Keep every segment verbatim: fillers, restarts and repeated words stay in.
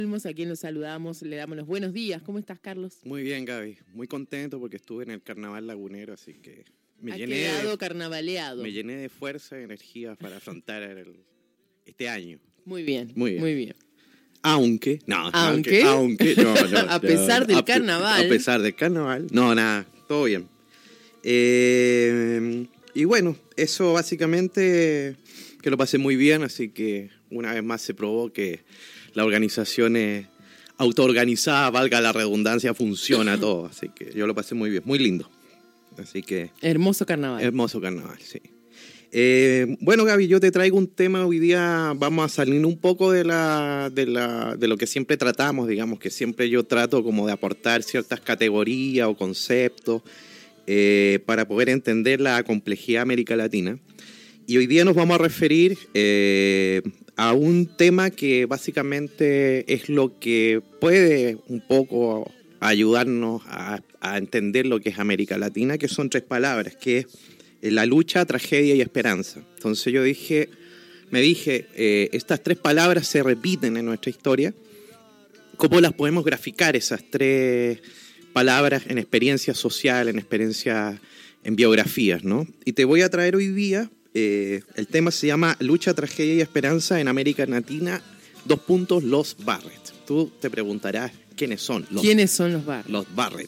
A quien los saludamos, le damos los buenos días. ¿Cómo estás, Carlos? Muy bien, Gaby. Muy contento porque estuve en el Carnaval Lagunero, así que me ha llené quedado de, carnavaleado. Me llené de fuerza y energía para afrontar el, este año. Muy bien, muy bien. Muy bien. Aunque, no, aunque, aunque, aunque no, no, a pesar no, del a, carnaval. A pesar del carnaval, no, nada, todo bien. Eh, y bueno, eso básicamente que lo pasé muy bien, así que una vez más se probó que la organización es autoorganizada, valga la redundancia, funciona todo. Así que yo lo pasé muy bien, muy lindo. Así que hermoso carnaval. Hermoso carnaval, sí. Eh, bueno, Gaby, yo te traigo un tema hoy día. Vamos a salir un poco de la, de la, de lo que siempre tratamos, digamos, que siempre yo trato como de aportar ciertas categorías o conceptos eh, para poder entender la complejidad de América Latina. Y hoy día nos vamos a referir eh, a un tema que básicamente es lo que puede un poco ayudarnos a, a entender lo que es América Latina, que son tres palabras, que es la lucha, tragedia y esperanza. Entonces yo dije, me dije, eh, estas tres palabras se repiten en nuestra historia. ¿Cómo las podemos graficar esas tres palabras en experiencia social, en experiencia, en biografías, ¿no? Y te voy a traer hoy día... Eh, el tema se llama Lucha, Tragedia y Esperanza en América Latina, dos puntos, los Barrett. Tú te preguntarás, ¿quiénes son los, ¿Quiénes son los Barrett? Los Barrett.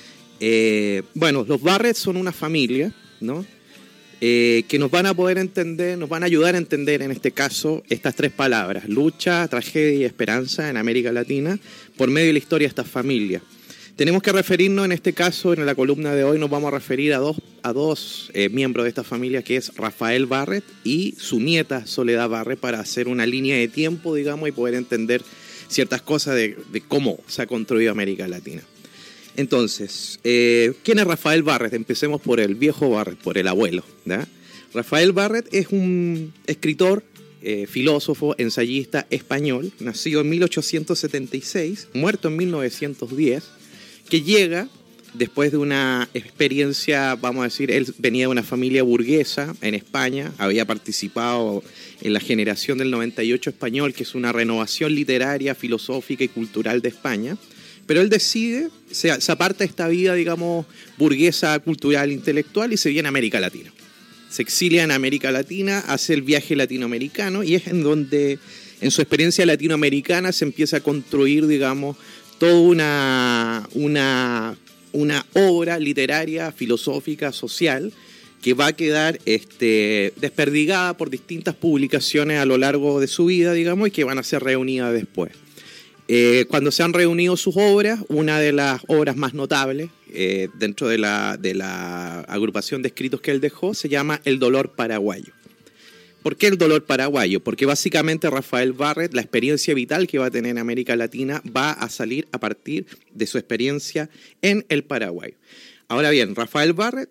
Eh, bueno, los Barrett son una familia, ¿no? Eh, que nos van a poder entender, nos van a ayudar a entender en este caso estas tres palabras, lucha, tragedia y esperanza en América Latina, por medio de la historia de estas familias. Tenemos que referirnos, en este caso, en la columna de hoy, nos vamos a referir a dos, a dos eh, miembros de esta familia, que es Rafael Barrett y su nieta Soledad Barrett, para hacer una línea de tiempo, digamos, y poder entender ciertas cosas de, de cómo se ha construido América Latina. Entonces, eh, ¿quién es Rafael Barrett? Empecemos por el viejo Barrett, por el abuelo, ¿verdad? Rafael Barrett es un escritor, eh, filósofo, ensayista español, nacido en mil ochocientos setenta y seis, muerto en mil novecientos diez, que llega después de una experiencia, vamos a decir, él venía de una familia burguesa en España, había participado en la generación del noventa y ocho español, que es una renovación literaria, filosófica y cultural de España, pero él decide, se, se aparta de esta vida, digamos, burguesa, cultural, intelectual, y se viene a América Latina. Se exilia en América Latina, hace el viaje latinoamericano, y es en donde, en su experiencia latinoamericana, se empieza a construir, digamos, toda una, una, una obra literaria, filosófica, social, que va a quedar este, desperdigada por distintas publicaciones a lo largo de su vida, digamos, y que van a ser reunidas después. Eh, cuando se han reunido sus obras, una de las obras más notables eh, dentro de la, de la agrupación de escritos que él dejó se llama El dolor paraguayo. ¿Por qué el dolor paraguayo? Porque básicamente Rafael Barrett, la experiencia vital que va a tener en América Latina, va a salir a partir de su experiencia en el Paraguay. Ahora bien, Rafael Barrett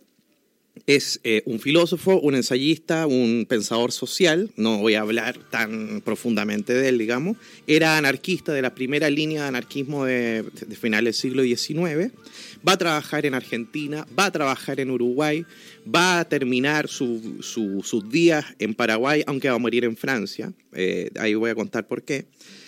es eh, un filósofo, un ensayista, un pensador social, no voy a hablar tan profundamente de él, digamos. Era anarquista, de la primera línea de anarquismo de, de finales del siglo diecinueve. Va a trabajar en Argentina, va a trabajar en Uruguay, va a terminar su, su, sus días en Paraguay, aunque va a morir en Francia. Eh, ahí voy a contar por qué.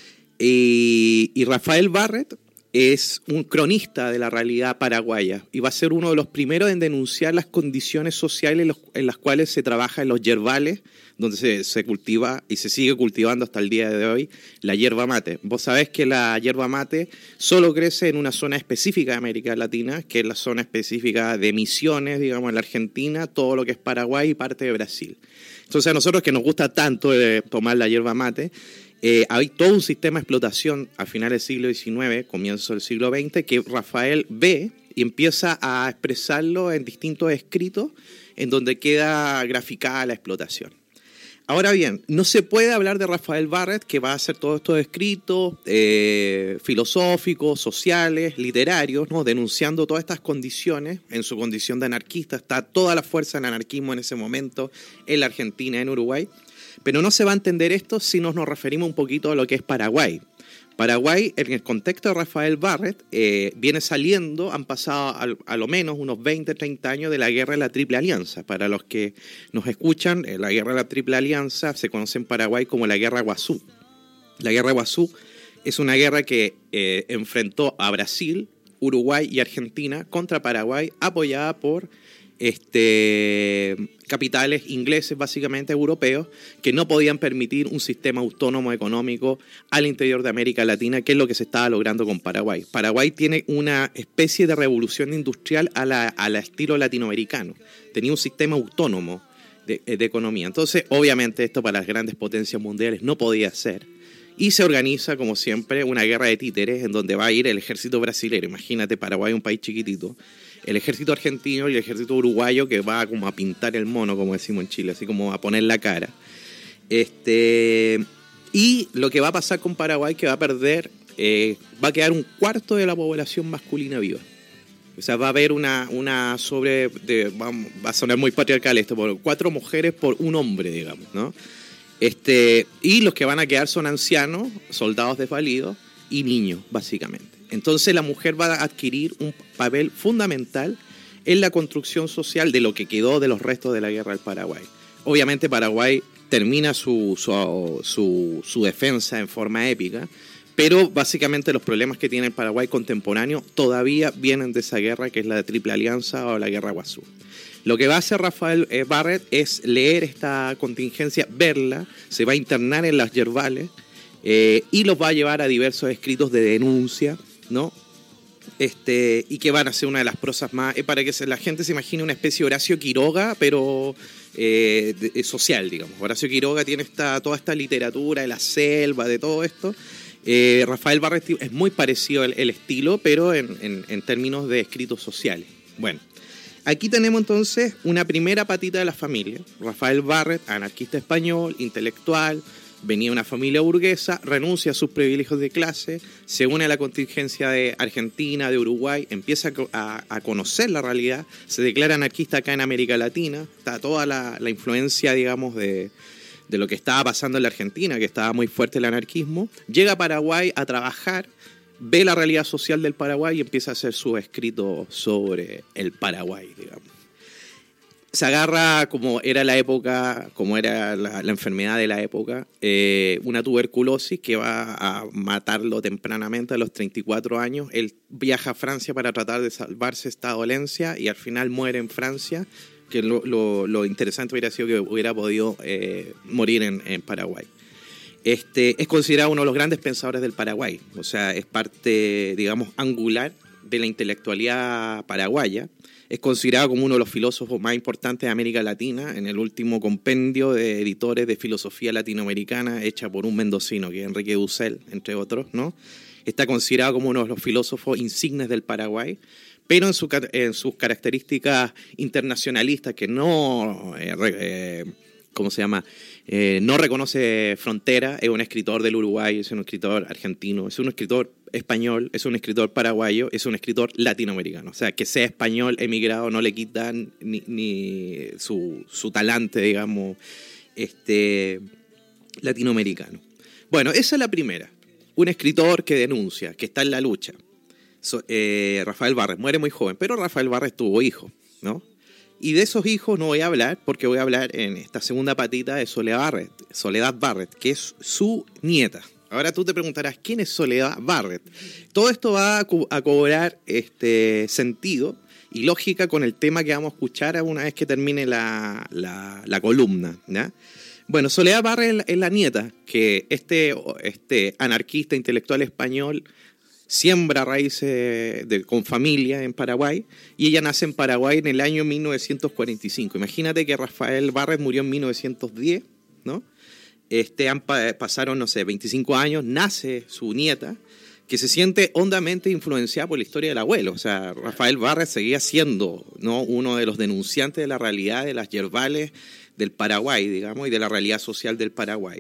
Y, y Rafael Barrett es un cronista de la realidad paraguaya y va a ser uno de los primeros en denunciar las condiciones sociales en, los, en las cuales se trabaja en los yerbales, donde se, se cultiva y se sigue cultivando hasta el día de hoy la yerba mate. Vos sabés que la yerba mate solo crece en una zona específica de América Latina, que es la zona específica de Misiones, digamos, en la Argentina, todo lo que es Paraguay y parte de Brasil. Entonces a nosotros que nos gusta tanto eh, tomar la yerba mate, Eh, hay todo un sistema de explotación a finales del siglo diecinueve, comienzo del siglo veinte, que Rafael ve y empieza a expresarlo en distintos escritos en donde queda graficada la explotación. Ahora bien, no se puede hablar de Rafael Barrett, que va a hacer todos estos escritos eh, filosóficos, sociales, literarios, ¿no? Denunciando todas estas condiciones. En su condición de anarquista está toda la fuerza del anarquismo en ese momento en la Argentina, en Uruguay. Pero no se va a entender esto si nos, nos referimos un poquito a lo que es Paraguay. Paraguay, en el contexto de Rafael Barrett, eh, viene saliendo, han pasado a, a lo menos unos veinte, treinta años de la Guerra de la Triple Alianza. Para los que nos escuchan, eh, la Guerra de la Triple Alianza se conoce en Paraguay como la Guerra Guazú. La Guerra Guazú Es una guerra que eh, enfrentó a Brasil, Uruguay y Argentina contra Paraguay, apoyada por este, capitales ingleses, básicamente europeos, que no podían permitir un sistema autónomo económico al interior de América Latina, que es lo que se estaba logrando con Paraguay. Paraguay tiene una especie de revolución industrial a la, a la estilo latinoamericano. Tenía un sistema autónomo de, de economía. Entonces, obviamente, esto para las grandes potencias mundiales no podía ser. Y se organiza, como siempre, una guerra de títeres en donde va a ir el ejército brasileño. Imagínate, Paraguay es un país chiquitito. El ejército argentino y el ejército uruguayo que va como a pintar el mono, como decimos en Chile, así como a poner la cara. Este, y lo que va a pasar con Paraguay, que va a perder, eh, va a quedar un cuarto de la población masculina viva. O sea, va a haber una, una sobre, de, va, va a sonar muy patriarcal esto, por cuatro mujeres por un hombre, digamos, ¿no? Este, y los que van a quedar son ancianos, soldados desvalidos y niños, básicamente. Entonces la mujer va a adquirir un papel fundamental en la construcción social de lo que quedó de los restos de la guerra del Paraguay. Obviamente Paraguay termina su, su, su, su defensa en forma épica, pero básicamente los problemas que tiene el Paraguay contemporáneo todavía vienen de esa guerra, que es la de Triple Alianza o la Guerra Guazú. Lo que va a hacer Rafael Barrett es leer esta contingencia, verla, se va a internar en las yerbales eh, y los va a llevar a diversos escritos de denuncia, ¿no? Este, y que van a ser una de las prosas más, eh, para que se, la gente se imagine una especie de Horacio Quiroga, pero eh, de, de social, digamos. Horacio Quiroga tiene esta, toda esta literatura de la selva, de todo esto. Eh, Rafael Barrett es muy parecido el, el estilo, pero en, en, en términos de escritos sociales. Bueno, aquí tenemos entonces una primera patita de la familia. Rafael Barrett, anarquista español, intelectual, venía de una familia burguesa, renuncia a sus privilegios de clase, se une a la contingencia de Argentina, de Uruguay, empieza a, a conocer la realidad, se declara anarquista acá en América Latina, está toda la, la influencia, digamos, de, de lo que estaba pasando en la Argentina, que estaba muy fuerte el anarquismo, llega a Paraguay a trabajar, ve la realidad social del Paraguay y empieza a hacer su escrito sobre el Paraguay, digamos. Se agarra, como era la época, como era la, la enfermedad de la época, eh, una tuberculosis que va a matarlo tempranamente a los treinta y cuatro años. Él viaja a Francia para tratar de salvarse esta dolencia y al final muere en Francia, que lo, lo, lo interesante hubiera sido que hubiera podido eh, morir en, en Paraguay. Este, es considerado uno de los grandes pensadores del Paraguay, o sea, es parte, digamos, angular de la intelectualidad paraguaya. Es considerado como uno de los filósofos más importantes de América Latina, en el último compendio de editores de filosofía latinoamericana hecha por un mendocino, que es Enrique Dussel, entre otros, ¿no? Está considerado como uno de los filósofos insignes del Paraguay, pero en, su, en sus características internacionalistas, que no, eh, eh, ¿cómo se llama?, eh, no reconoce frontera, es un escritor del Uruguay, es un escritor argentino, es un escritor español, es un escritor paraguayo, es un escritor latinoamericano. O sea, que sea español emigrado no le quitan ni, ni su, su talante, digamos, este, latinoamericano. Bueno, esa es la primera. Un escritor que denuncia, que está en la lucha. So, eh, Rafael Barrett muere muy joven, pero Rafael Barrett tuvo hijos, ¿no? Y de esos hijos no voy a hablar, porque voy a hablar en esta segunda patita de Soledad Barrett, Soledad Barrett, que es su nieta. Ahora tú te preguntarás, ¿quién es Soledad Barrett? Todo esto va a, co- a cobrar este sentido y lógica con el tema que vamos a escuchar una vez que termine la, la, la columna, ¿ya? Bueno, Soledad Barrett es la, es la nieta que este, este anarquista intelectual español siembra raíces de, con familia en Paraguay, y ella nace en Paraguay en el año mil novecientos cuarenta y cinco. Imagínate que Rafael Barrett murió en mil novecientos diez, ¿no? Este, han, pasaron, no sé, veinticinco años, nace su nieta, que se siente hondamente influenciada por la historia del abuelo. O sea, Rafael Barrett seguía siendo, ¿no?, uno de los denunciantes de la realidad de las yerbales del Paraguay, digamos, y de la realidad social del Paraguay.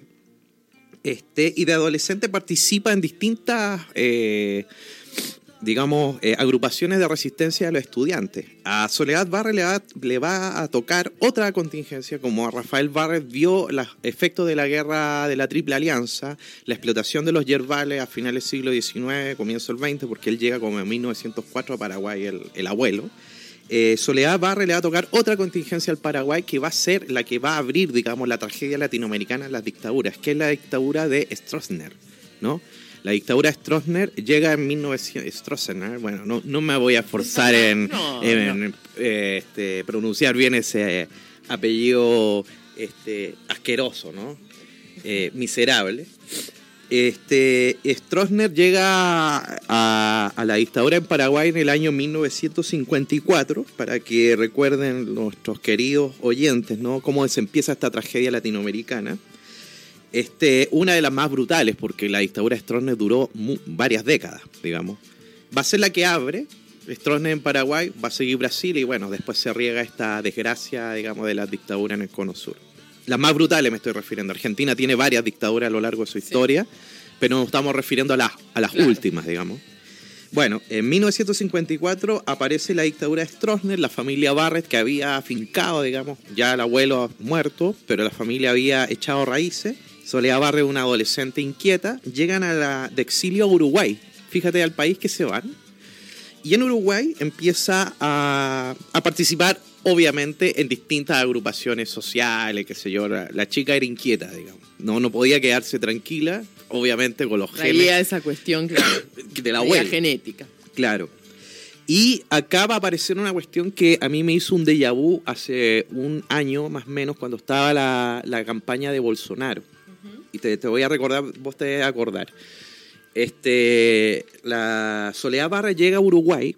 Este, y de adolescente participa en distintas, eh, digamos, eh, agrupaciones de resistencia de los estudiantes. A Soledad Barrett le va, le va a tocar otra contingencia, como a Rafael Barrett vio los efectos de la guerra de la Triple Alianza, la explotación de los yerbales a finales del siglo diecinueve, comienzo del veinte, porque él llega como en mil novecientos cuatro a Paraguay, el, el abuelo. Eh, Soledad Barrett le va a tocar otra contingencia al Paraguay que va a ser la que va a abrir, digamos, la tragedia latinoamericana en las dictaduras, que es la dictadura de Stroessner, ¿no? La dictadura de Stroessner llega en mil novecientos... Stroessner, bueno, no, no me voy a esforzar en, no, en no. Eh, este, pronunciar bien ese apellido este, asqueroso, ¿no? Eh, miserable. Este, Stroessner llega a, a la dictadura en Paraguay en el año mil novecientos cincuenta y cuatro, para que recuerden nuestros queridos oyentes, ¿no? Cómo se empieza esta tragedia latinoamericana. Este, una de las más brutales, porque la dictadura de Stroessner duró mu- varias décadas, digamos. Va a ser la que abre Stroessner en Paraguay, va a seguir Brasil y bueno, después se riega esta desgracia, digamos, de la dictadura en el Cono Sur. Las más brutales me estoy refiriendo. Argentina tiene varias dictaduras a lo largo de su historia, sí, pero nos estamos refiriendo a las, a las claro. últimas, digamos. Bueno, en mil novecientos cincuenta y cuatro aparece la dictadura de Stroessner, la familia Barrett, que había afincado, digamos, ya el abuelo muerto, pero la familia había echado raíces. Soledad Barrett, una adolescente inquieta, llegan a la, de exilio a Uruguay. Fíjate al país que se van. Y en Uruguay empieza a, a participar, obviamente, en distintas agrupaciones sociales, qué sé yo. La, la chica era inquieta, digamos. No, no podía quedarse tranquila, obviamente, con los genes. Traía esa cuestión, claro, de la abuela. genética. Claro. Y acá va a aparecer una cuestión que a mí me hizo un déjà vu hace un año, más o menos, cuando estaba la, la campaña de Bolsonaro. Uh-huh. Y te, te voy a recordar, vos te vas a acordar. Este, la Soledad Barrett llega a Uruguay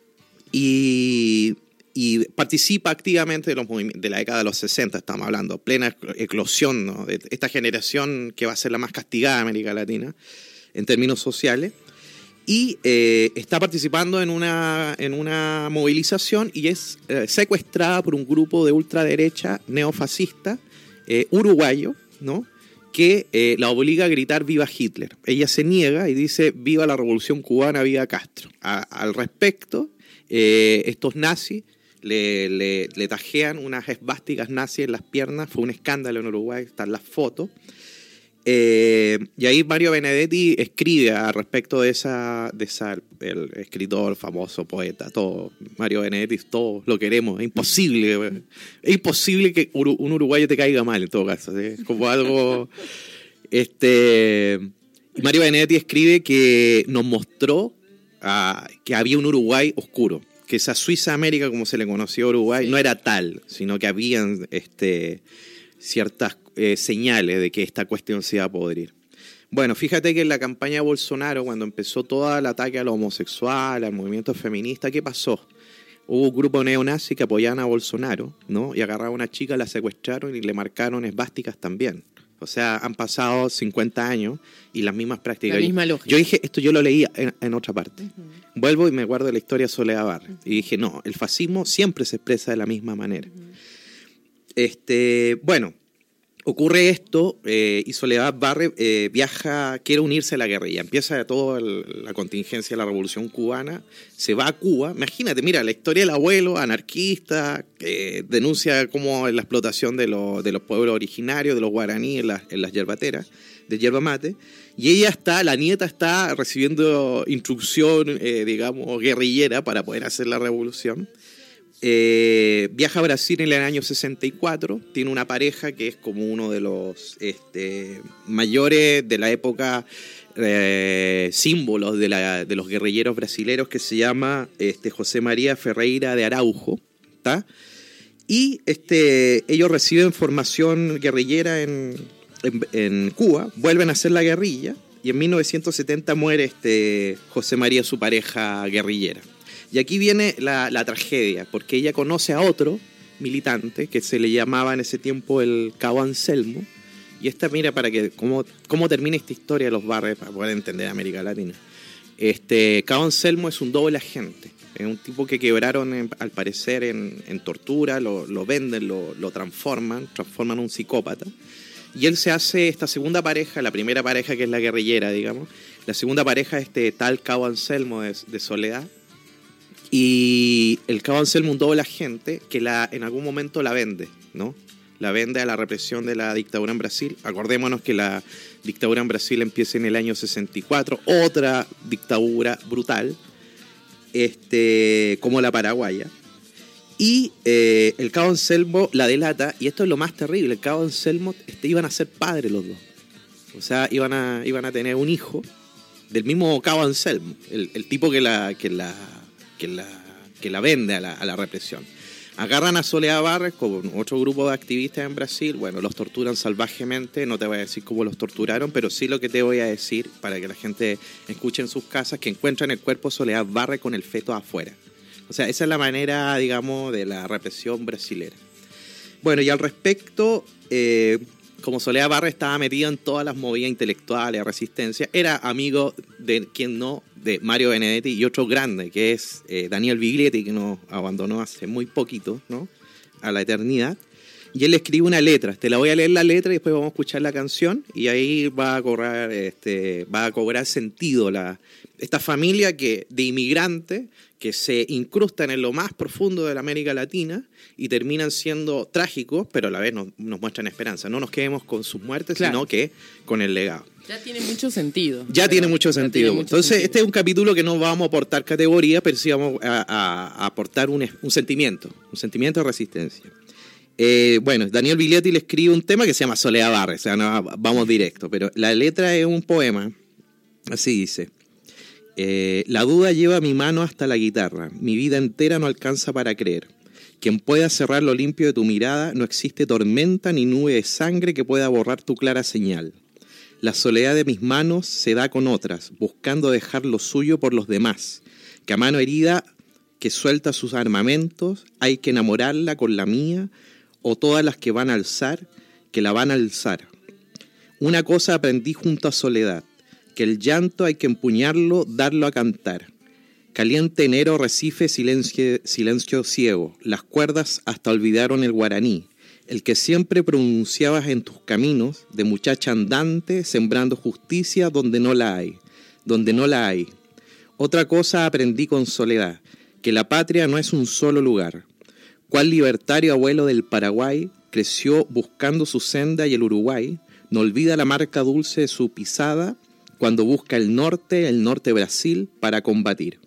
y, y participa activamente de, los de la década de los sesenta, estamos hablando, plena eclosión, ¿no? De esta generación que va a ser la más castigada de América Latina en términos sociales. Y eh, está participando en una, en una movilización y es eh, secuestrada por un grupo de ultraderecha neofascista eh, uruguayo, ¿no? que eh, la obliga a gritar viva Hitler. Ella se niega y dice viva la revolución cubana, viva Castro. A, al respecto, eh, estos nazis le, le, le tajean unas esvásticas nazis en las piernas. Fue un escándalo en Uruguay, están las fotos. Eh, y ahí Mario Benedetti escribe al respecto de esa, de esa, el escritor, famoso poeta, todo, Mario Benedetti, todos lo queremos, es imposible, es imposible que un uruguayo te caiga mal en todo caso, ¿sí? Como algo, este, Mario Benedetti escribe que nos mostró uh, que había un Uruguay oscuro, que esa Suiza América como se le conoció a Uruguay sí. no era tal, sino que habían, este, ciertas Eh, señales de que esta cuestión se iba a podrir. Bueno, fíjate que en la campaña de Bolsonaro, cuando empezó todo el ataque a lo homosexual, al movimiento feminista, ¿qué pasó? Hubo un grupo neonazi que apoyaban a Bolsonaro, ¿no? Y agarraron a una chica, la secuestraron y le marcaron esvásticas también. O sea, han pasado cincuenta años y las mismas prácticas. La misma lógica. Yo dije, esto yo lo leía en, en otra parte. Uh-huh. Vuelvo y me guardo la historia de Soledad Barrett. Uh-huh. Y dije, no, el fascismo siempre se expresa de la misma manera. Uh-huh. Este, bueno, ocurre esto eh, y Soledad Barrett eh, viaja, quiere unirse a la guerrilla. Empieza toda la contingencia de la Revolución Cubana, se va a Cuba. Imagínate, mira, la historia del abuelo, anarquista, que denuncia como la explotación de, lo, de los pueblos originarios, de los guaraníes en, la, en las yerbateras, de yerba mate. Y ella está, la nieta está recibiendo instrucción, eh, digamos, guerrillera para poder hacer la revolución. Eh, viaja a Brasil en el año sesenta y cuatro, tiene una pareja que es como uno de los este, mayores de la época, eh, símbolos de, la, de los guerrilleros brasileros, que se llama este, José María Ferreira de Araujo, ¿tá? Y este, ellos reciben formación guerrillera en, en, en Cuba, vuelven a hacer la guerrilla y en mil novecientos setenta muere este, José María, su pareja guerrillera. Y aquí viene la, la tragedia, porque ella conoce a otro militante que se le llamaba en ese tiempo el Cabo Anselmo. Y esta, mira, para que cómo, cómo termina esta historia de los Barrett, para poder entender América Latina. Este, Cabo Anselmo es un doble agente. Es un tipo que quebraron, en, al parecer, en, en tortura, lo, lo venden, lo, lo transforman, transforman a un psicópata. Y él se hace esta segunda pareja, la primera pareja que es la guerrillera, digamos. La segunda pareja es este tal Cabo Anselmo de, de Soledad. Y el Cabo Anselmo, un doble agente que la, en algún momento la vende, ¿no? La vende a la represión de la dictadura en Brasil. Acordémonos que la dictadura en Brasil empieza en el año sesenta y cuatro, otra dictadura brutal, este, como la paraguaya. Y eh, el Cabo Anselmo la delata, y esto es lo más terrible, el Cabo Anselmo este, iban a ser padres los dos. O sea, iban a, iban a tener un hijo. del mismo Cabo Anselmo, el, el tipo que la, que la, que la, que la vende a la, a la represión. Agarran a Soledad Barres con otro grupo de activistas en Brasil. Bueno, los torturan salvajemente. No te voy a decir cómo los torturaron, pero sí lo que te voy a decir para que la gente escuche en sus casas, que encuentran el cuerpo de Soledad Barres con el feto afuera. O sea, esa es la manera, digamos, de la represión brasilera. Bueno, y al respecto, eh, como Soledad Barres estaba metida en todas las movidas intelectuales, resistencia, era amigo de quien no, de Mario Benedetti y otro grande, que es eh, Daniel Biglietti, que nos abandonó hace muy poquito, ¿no? A la eternidad. Y él escribe una letra. Te la voy a leer la letra y después vamos a escuchar la canción y ahí va a cobrar, este, va a cobrar sentido la, esta familia que, de inmigrantes que se incrustan en lo más profundo de la América Latina y terminan siendo trágicos, pero a la vez nos, nos muestran esperanza. No nos quedemos con sus muertes, claro, sino que con el legado. Ya tiene mucho sentido. Ya tiene mucho sentido. Tiene mucho Entonces, sentido. Este es un capítulo que no vamos a aportar categoría, pero sí vamos a, a, a aportar un, un sentimiento, un sentimiento de resistencia. Eh, bueno, Daniel Biglietti le escribe un tema que se llama Soledad Barres, o sea, no, vamos directo, pero la letra es un poema, así dice. Eh, la duda lleva mi mano hasta la guitarra, mi vida entera no alcanza para creer. Quien pueda cerrar lo limpio de tu mirada, no existe tormenta ni nube de sangre que pueda borrar tu clara señal. La soledad de mis manos se da con otras, buscando dejar lo suyo por los demás, que a mano herida que suelta sus armamentos, hay que enamorarla con la mía, o todas las que van a alzar, que la van a alzar. Una cosa aprendí junto a Soledad, que el llanto hay que empuñarlo, darlo a cantar. Caliente enero, recife, silencio, silencio ciego, las cuerdas hasta olvidaron el guaraní, el que siempre pronunciabas en tus caminos, de muchacha andante, sembrando justicia donde no la hay, donde no la hay. Otra cosa aprendí con Soledad, que la patria no es un solo lugar. Cuál libertario abuelo del Paraguay creció buscando su senda y el Uruguay no olvida la marca dulce de su pisada cuando busca el norte, el norte Brasil, para combatir.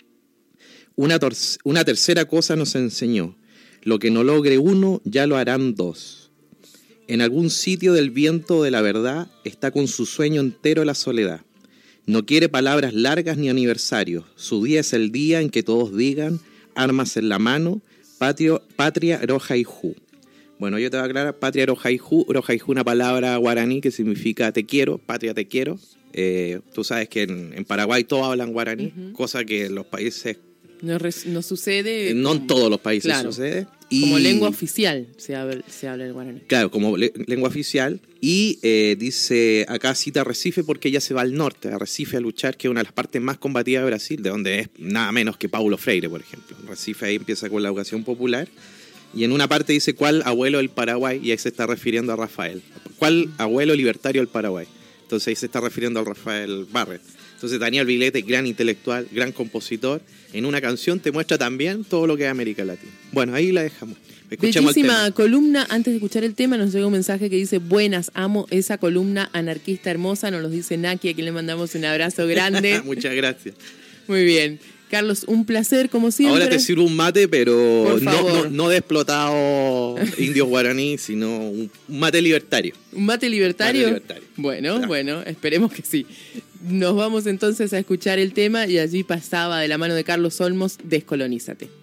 Una, tor- una tercera cosa nos enseñó, lo que no logre uno, ya lo harán dos. En algún sitio del viento de la verdad está con su sueño entero la soledad. No quiere palabras largas ni aniversarios, su día es el día en que todos digan, armas en la mano, patrio, patria Rojaiju. Bueno, yo te voy a aclarar, patria Rojaiju, Rojaiju una palabra guaraní que significa te quiero, patria te quiero. Eh, tú sabes que en, en Paraguay todos hablan guaraní, uh-huh. cosa que en los países... No, res, no sucede... No como, en todos los países claro, sucede. Y, como lengua oficial se habla, se habla el guaraní. Claro, como le, lengua oficial. Y eh, dice, acá cita Recife porque ella se va al norte, a Recife a luchar, que es una de las partes más combativas de Brasil, de donde es nada menos que Paulo Freire, por ejemplo. Recife ahí empieza con la educación popular. Y en una parte dice, ¿cuál abuelo del Paraguay? Y ahí se está refiriendo a Rafael. ¿Cuál abuelo libertario del Paraguay? Entonces ahí se está refiriendo al Rafael Barret. Entonces Daniel Biglietti, gran intelectual, gran compositor, en una canción te muestra también todo lo que es América Latina. Bueno, ahí la dejamos. Escuchamos Bellísima columna. Antes de escuchar el tema nos llega un mensaje que dice, buenas, amo esa columna anarquista hermosa. Nos lo dice Naki, a quien le mandamos un abrazo grande. Muchas gracias. Muy bien. Carlos, un placer como siempre. Ahora te sirvo un mate, pero no, no, no, no de explotado indios guaraní, sino un mate libertario. ¿Un mate libertario? Mate libertario. Bueno, claro. bueno, esperemos que sí. Nos vamos entonces a escuchar el tema y allí pasaba de la mano de Carlos Olmos, Descolonízate.